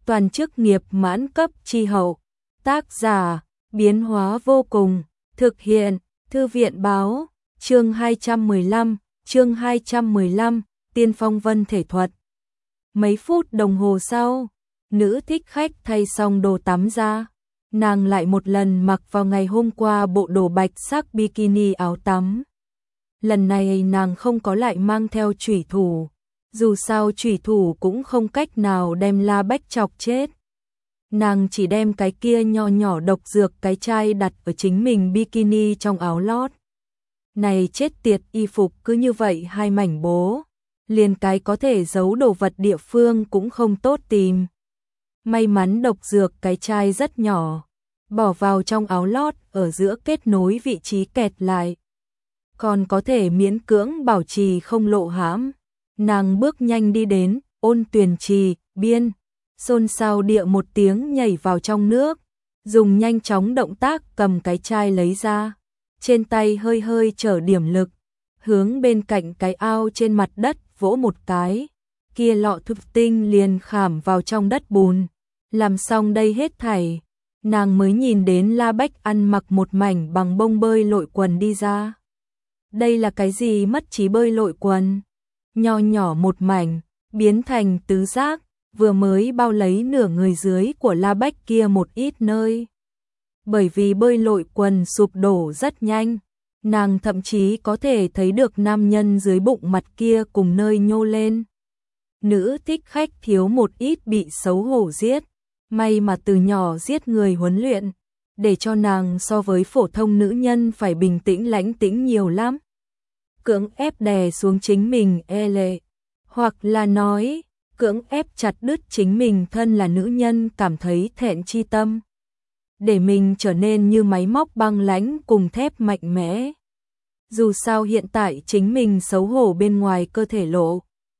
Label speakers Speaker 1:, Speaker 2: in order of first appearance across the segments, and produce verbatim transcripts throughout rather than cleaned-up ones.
Speaker 1: toàn chức nghiệp mãn cấp chi hậu. Tác giả, biến hóa vô cùng, thực hiện, Thư viện báo, chương hai trăm mười lăm, chương hai trăm mười lăm, tiên phong vân thể thuật. Mấy phút đồng hồ sau, nữ thích khách thay xong đồ tắm ra, nàng lại một lần mặc vào ngày hôm qua bộ đồ bạch sắc bikini áo tắm. Lần này nàng không có lại mang theo chủy thủ, dù sao chủy thủ cũng không cách nào đem La Bách chọc chết. Nàng chỉ đem cái kia nho nhỏ độc dược cái chai đặt ở chính mình bikini trong áo lót. Này chết tiệt, y phục cứ như vậy hai mảnh bố, liền cái có thể giấu đồ vật địa phương cũng không tốt tìm. May mắn độc dược cái chai rất nhỏ, bỏ vào trong áo lót ở giữa kết nối vị trí kẹt lại, còn có thể miễn cưỡng bảo trì không lộ hãm. Nàng bước nhanh đi đến Ôn Tuyền Trì biên, xôn xao địa một tiếng nhảy vào trong nước, dùng nhanh chóng động tác cầm cái chai lấy ra, trên tay hơi hơi trở điểm lực, hướng bên cạnh cái ao trên mặt đất vỗ một cái, kia lọ thủy tinh liền khảm vào trong đất bùn. Làm xong đây hết thảy, nàng mới nhìn đến La Bách ăn mặc một mảnh bằng bông bơi lội quần đi ra. Đây là cái gì mất trí bơi lội quần? Nho nhỏ một mảnh, biến thành tứ giác, vừa mới bao lấy nửa người dưới của La Bách kia một ít nơi. Bởi vì bơi lội quần sụp đổ rất nhanh, nàng thậm chí có thể thấy được nam nhân dưới bụng mặt kia cùng nơi nhô lên. Nữ thích khách thiếu một ít bị xấu hổ giết, may mà từ nhỏ giết người huấn luyện, để cho nàng so với phổ thông nữ nhân phải bình tĩnh lãnh tĩnh nhiều lắm. Cưỡng ép đè xuống chính mình e lệ, hoặc là nói, cưỡng ép chặt đứt chính mình thân là nữ nhân cảm thấy thẹn chi tâm, để mình trở nên như máy móc băng lãnh cùng thép mạnh mẽ. Dù sao hiện tại chính mình xấu hổ bên ngoài cơ thể lộ,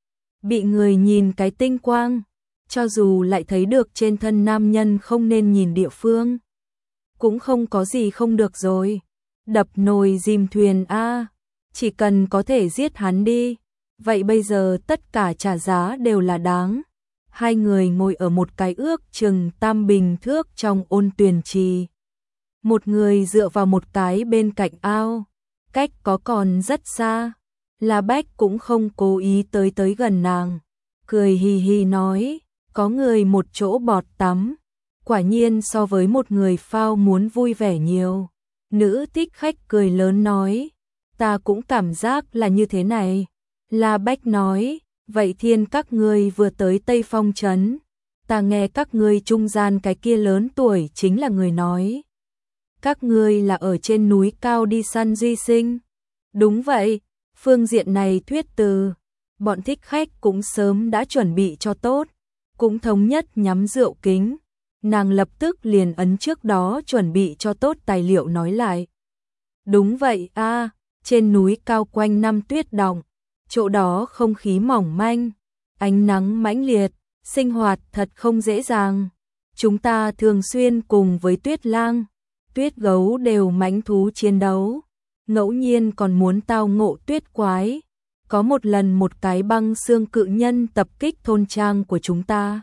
Speaker 1: bị người nhìn cái tinh quang, cho dù lại thấy được trên thân nam nhân không nên nhìn địa phương, cũng không có gì không được rồi. Đập nồi dìm thuyền a, chỉ cần có thể giết hắn đi, vậy bây giờ tất cả trả giá đều là đáng. Hai người ngồi ở một cái ước chừng tam bình thước trong Ôn Tuyền Trì. Một người dựa vào một cái bên cạnh ao, cách có còn rất xa. La Bách cũng không cố ý tới tới gần nàng, cười hì hì nói, có người một chỗ bọt tắm, quả nhiên so với một người phao muốn vui vẻ nhiều. Nữ thích khách cười lớn nói, ta cũng cảm giác là như thế này. La Bách nói, vậy thiên các ngươi vừa tới Tây Phong Trấn, ta nghe các ngươi trung gian cái kia lớn tuổi chính là người nói, các ngươi là ở trên núi cao đi săn duy sinh. Đúng vậy, phương diện này thuyết từ, bọn thích khách cũng sớm đã chuẩn bị cho tốt, cũng thống nhất nhắm rượu kính. Nàng lập tức liền ấn trước đó chuẩn bị cho tốt tài liệu nói lại. Đúng vậy a, trên núi cao quanh năm tuyết đọng, chỗ đó không khí mỏng manh, ánh nắng mãnh liệt, sinh hoạt thật không dễ dàng. Chúng ta thường xuyên cùng với tuyết lang, tuyết gấu đều mãnh thú chiến đấu, ngẫu nhiên còn muốn tao ngộ tuyết quái. Có một lần một cái băng xương cự nhân tập kích thôn trang của chúng ta,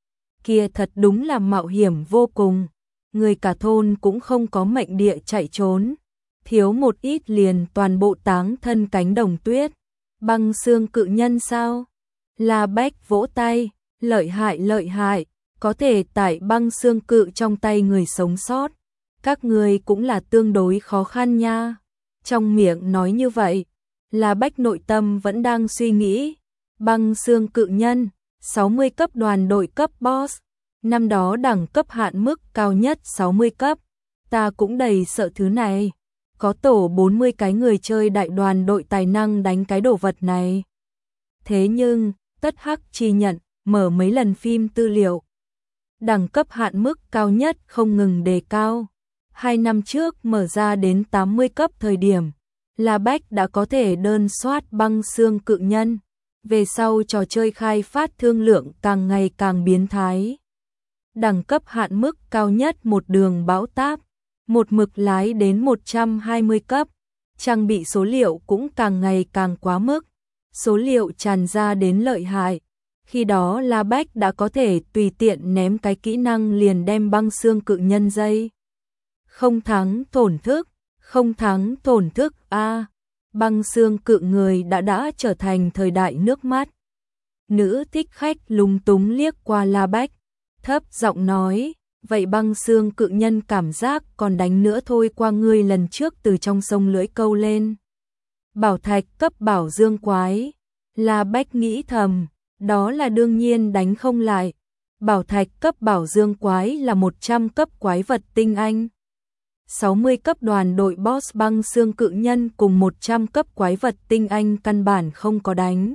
Speaker 1: kia thật đúng là mạo hiểm vô cùng, người cả thôn cũng không có mệnh địa chạy trốn, thiếu một ít liền toàn bộ táng thân cánh đồng tuyết. Băng xương cự nhân sao? La Bách vỗ tay, lợi hại lợi hại, có thể tải băng xương cự trong tay người sống sót, các người cũng là tương đối khó khăn nha. Trong miệng nói như vậy, La Bách nội tâm vẫn đang suy nghĩ, băng xương cự nhân, sáu mươi cấp đoàn đội cấp boss, năm đó đẳng cấp hạn mức cao nhất sáu mươi cấp, ta cũng đầy sợ thứ này. Có tổ bốn mươi cái người chơi đại đoàn đội tài năng đánh cái đồ vật này. Thế nhưng, tất hắc chi nhận, mở mấy lần phim tư liệu. Đẳng cấp hạn mức cao nhất không ngừng đề cao. Hai năm trước mở ra đến tám mươi cấp thời điểm, La Bách đã có thể đơn soát băng xương cự nhân. Về sau trò chơi khai phát thương lượng càng ngày càng biến thái. Đẳng cấp hạn mức cao nhất một đường bão táp, một mực lái đến một trăm hai mươi cấp, trang bị số liệu cũng càng ngày càng quá mức, số liệu tràn ra đến lợi hại, Khi đó La Bách đã có thể tùy tiện ném cái kỹ năng liền đem băng xương cự nhân dây. Không thắng tổn thức, không thắng tổn thức a. Băng xương cự người đã đã trở thành thời đại nước mắt. Nữ thích khách lúng túng liếc qua La Bách, thấp giọng nói, vậy băng xương cự nhân cảm giác còn đánh nữa thôi, qua ngươi lần trước từ trong sông lưỡi câu lên. Bảo thạch cấp bảo dương quái. La Bách nghĩ thầm, đó là đương nhiên đánh không lại. Bảo thạch cấp bảo dương quái là một trăm cấp quái vật tinh anh. sáu mươi cấp đoàn đội boss băng xương cự nhân cùng một trăm cấp quái vật tinh anh căn bản không có đánh.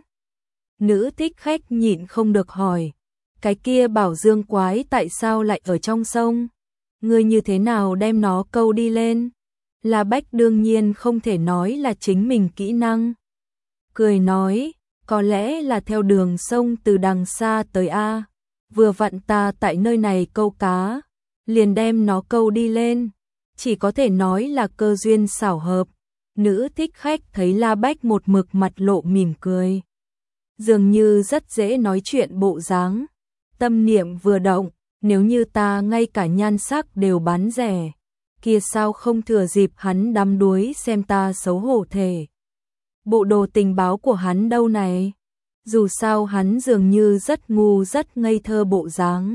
Speaker 1: Nữ thích khách nhịn không được hỏi, cái kia bảo dương quái tại sao lại ở trong sông? Ngươi như thế nào đem nó câu đi lên? La Bách đương nhiên không thể nói là chính mình kỹ năng. Cười nói, có lẽ là theo đường sông từ đằng xa tới A. Vừa vặn ta tại nơi này câu cá, liền đem nó câu đi lên. Chỉ có thể nói là cơ duyên xảo hợp. Nữ thích khách thấy La Bách một mực mặt lộ mỉm cười, dường như rất dễ nói chuyện bộ dáng. Tâm niệm vừa động, nếu như ta ngay cả nhan sắc đều bán rẻ, kia sao không thừa dịp hắn đắm đuối xem ta xấu hổ thể. Bộ đồ tình báo của hắn đâu này? Dù sao hắn dường như rất ngu rất ngây thơ bộ dáng.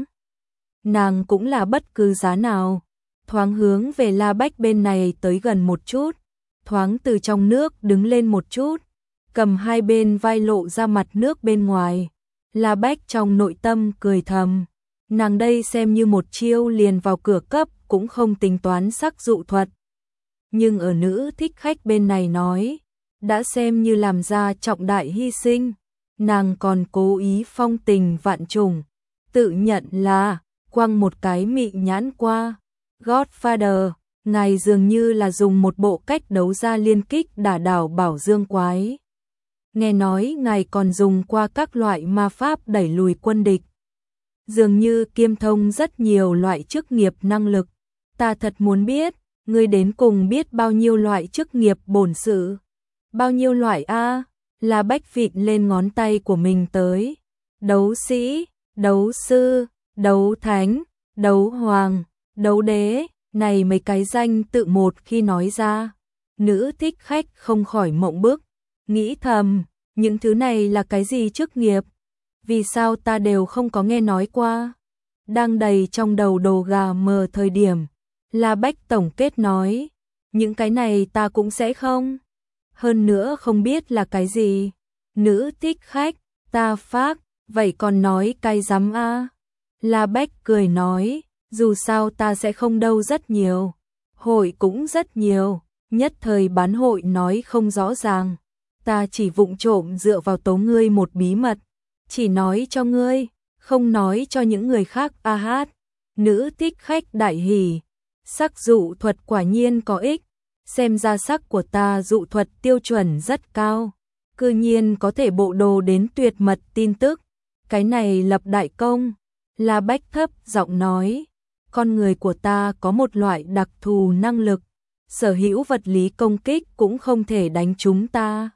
Speaker 1: Nàng cũng là bất cứ giá nào. Thoáng hướng về La Bách bên này tới gần một chút, thoáng từ trong nước đứng lên một chút, cầm hai bên vai lộ ra mặt nước bên ngoài. La Bách trong nội tâm cười thầm, nàng đây xem như một chiêu liền vào cửa cấp cũng không tính toán sắc dụ thuật. Nhưng ở nữ thích khách bên này nói, đã xem như làm ra trọng đại hy sinh, nàng còn cố ý phong tình vạn trùng, tự nhận là quăng một cái mị nhãn qua. Godfather, ngài dường như là dùng một bộ cách đấu ra liên kích đả đảo bảo dương quái. Nghe nói ngài còn dùng qua các loại ma pháp đẩy lùi quân địch. Dường như kiêm thông rất nhiều loại chức nghiệp năng lực. Ta thật muốn biết, ngươi đến cùng biết bao nhiêu loại chức nghiệp bổn sự. Bao nhiêu loại a? La Bách vịn lên ngón tay của mình tới. Đấu sĩ, đấu sư, đấu thánh, đấu hoàng, đấu đế, này mấy cái danh tự một khi nói ra, nữ thích khách không khỏi mộng bức, nghĩ thầm, những thứ này là cái gì chức nghiệp? Vì sao ta đều không có nghe nói qua? Đang đầy trong đầu đồ gà mờ thời điểm, La Bách tổng kết nói, những cái này ta cũng sẽ không. Hơn nữa không biết là cái gì. Nữ thích khách, ta phác, vậy còn nói cái rắm a? La Bách cười nói, dù sao ta sẽ không đâu, rất nhiều. Hội cũng rất nhiều, nhất thời bán hội nói không rõ ràng. Ta chỉ vụng trộm dựa vào tấu ngươi một bí mật, chỉ nói cho ngươi, không nói cho những người khác. A hát, nữ thích khách đại hỉ, sắc dụ thuật quả nhiên có ích, xem ra sắc của ta dụ thuật tiêu chuẩn rất cao, cư nhiên có thể bộ đồ đến tuyệt mật tin tức, cái này lập đại công. La Bách thấp giọng nói, con người của ta có một loại đặc thù năng lực, sở hữu vật lý công kích cũng không thể đánh chúng ta.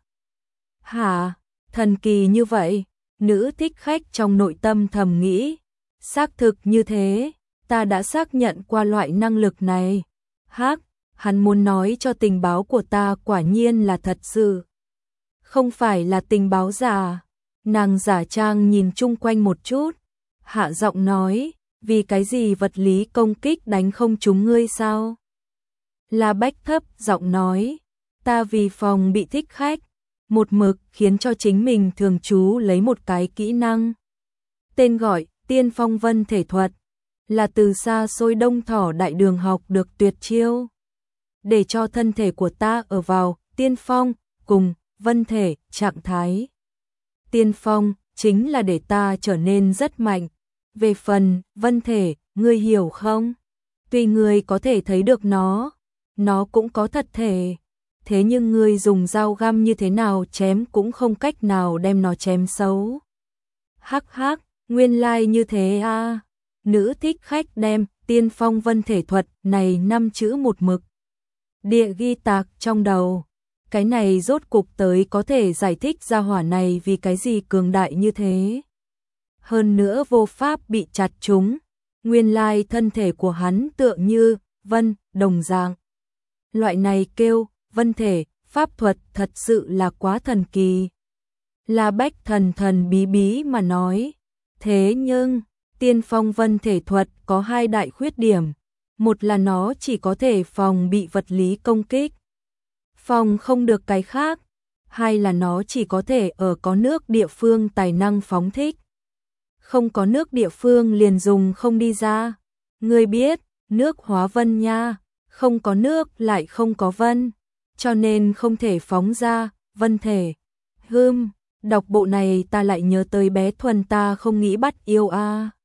Speaker 1: Hả, thần kỳ như vậy? Nữ thích khách trong nội tâm thầm nghĩ, xác thực như thế, ta đã xác nhận qua loại năng lực này. Hắc, hắn muốn nói cho tình báo của ta quả nhiên là thật sự, không phải là tình báo giả. Nàng giả trang nhìn chung quanh một chút, hạ giọng nói, vì cái gì vật lý công kích đánh không trúng ngươi sao? La Bách thấp giọng nói, ta vì phòng bị thích khách, một mực khiến cho chính mình thường trú lấy một cái kỹ năng. Tên gọi Tiên Phong Vân Thể Thuật, là từ xa xôi Đông Thỏ Đại Đường học được tuyệt chiêu, để cho thân thể của ta ở vào tiên phong cùng vân thể trạng thái. Tiên phong chính là để ta trở nên rất mạnh. Về phần vân thể, ngươi hiểu không? Tuy ngươi có thể thấy được nó, nó cũng có thật thể, thế nhưng ngươi dùng dao găm như thế nào chém cũng không cách nào đem nó chém xấu. Hắc hắc, nguyên lai like như thế a. À. Nữ thích khách đem Tiên Phong Vân Thể Thuật này năm chữ một mực địa ghi tạc trong đầu. Cái này rốt cục tới có thể giải thích ra hỏa này vì cái gì cường đại như thế. hơn nữa vô pháp bị chặt trúng. Nguyên lai thân thể của hắn tựa như vân đồng dạng. Loại này kêu vân thể, pháp thuật thật sự là quá thần kỳ. La Bách thần thần bí bí mà nói. Thế nhưng, tiên phong vân thể thuật có hai đại khuyết điểm. Một là nó chỉ có thể phòng bị vật lý công kích. Phòng không được cái khác. Hai là nó chỉ có thể ở có nước địa phương tài năng phóng thích. Không có nước địa phương liền dùng không đi ra. Ngươi biết, nước hóa vân nha, không có nước lại không có vân, cho nên không thể phóng ra, vân thể. Hưm, đọc bộ này ta lại nhớ tới bé Thuần ta không nghĩ bắt yêu a.